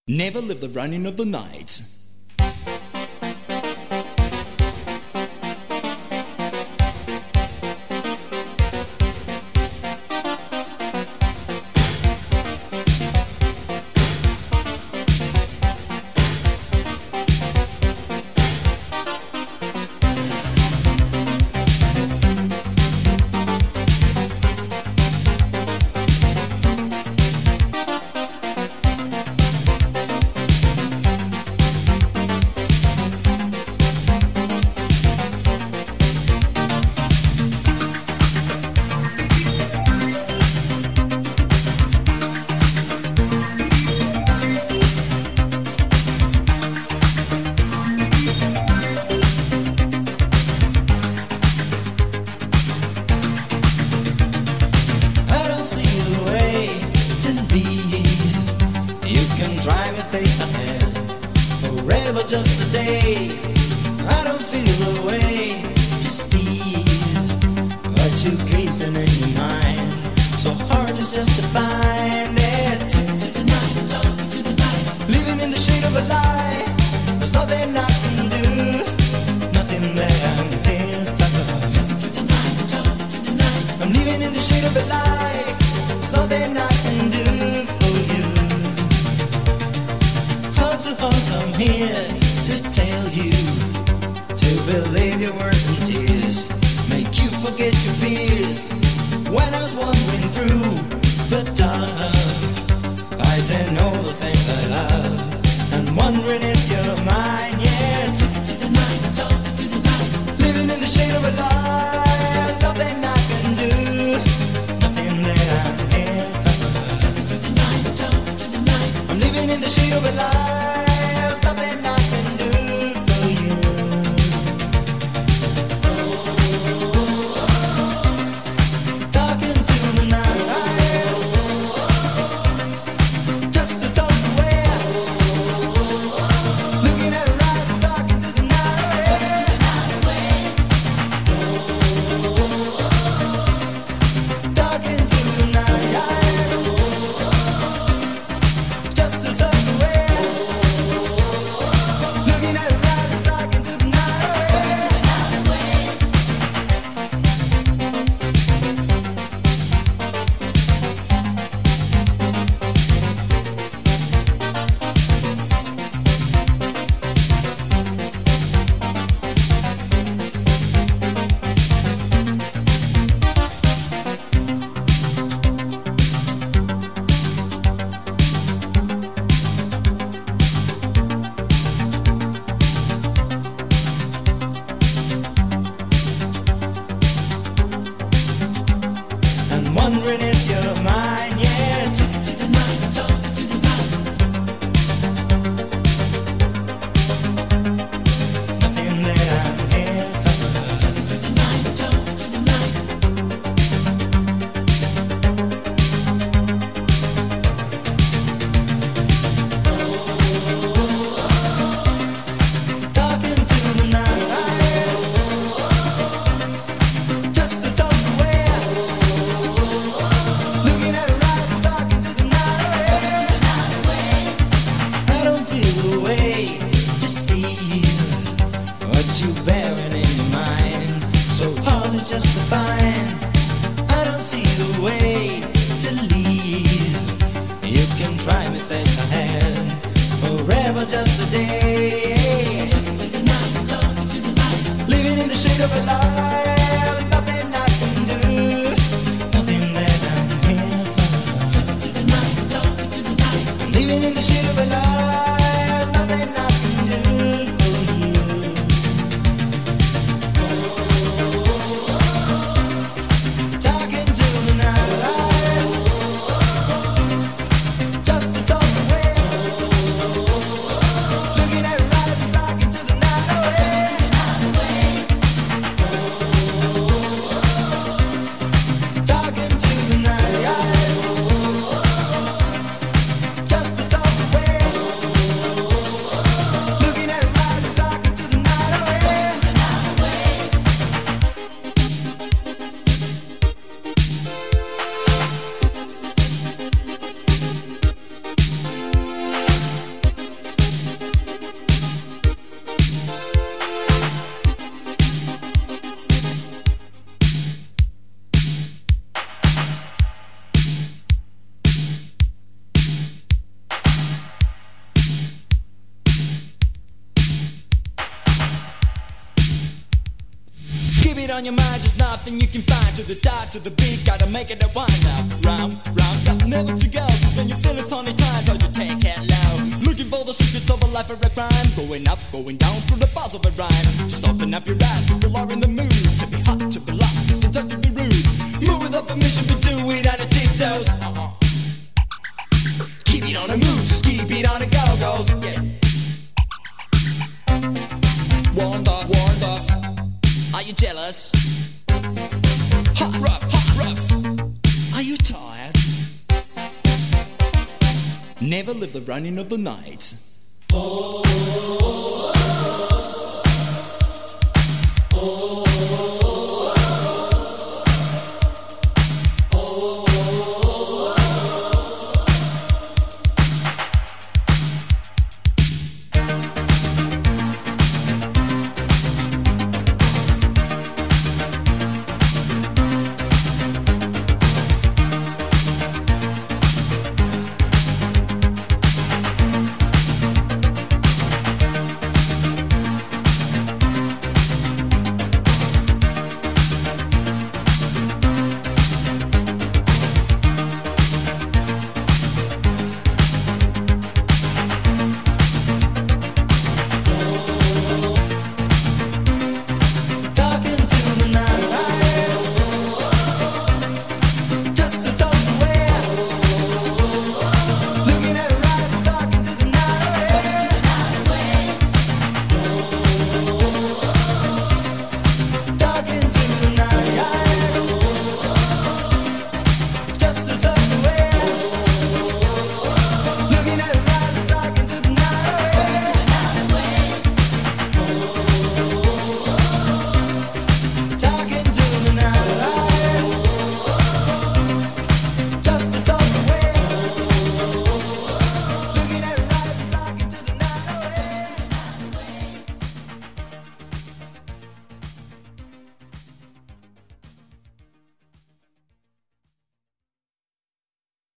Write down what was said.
Never live the running of the night. on your mind, just nothing you can find. To the top, to the beat, gotta make it a wind up. Round, round, got never to go. Cause when you feel it's only time, so you take it low. Looking for the secrets of a life of a crime. Going up, going down through the bars of a rhyme. Just open up your eyes, people are in the mood. To be hot, to be lost, it's just to be rude. Move without permission, but do it on the tiptoes. Keep it on the move, just keep it on the go-go's. Yeah. War stop. Are you jealous? Hot rough. Are you tired? Never live the running of the night. Oh.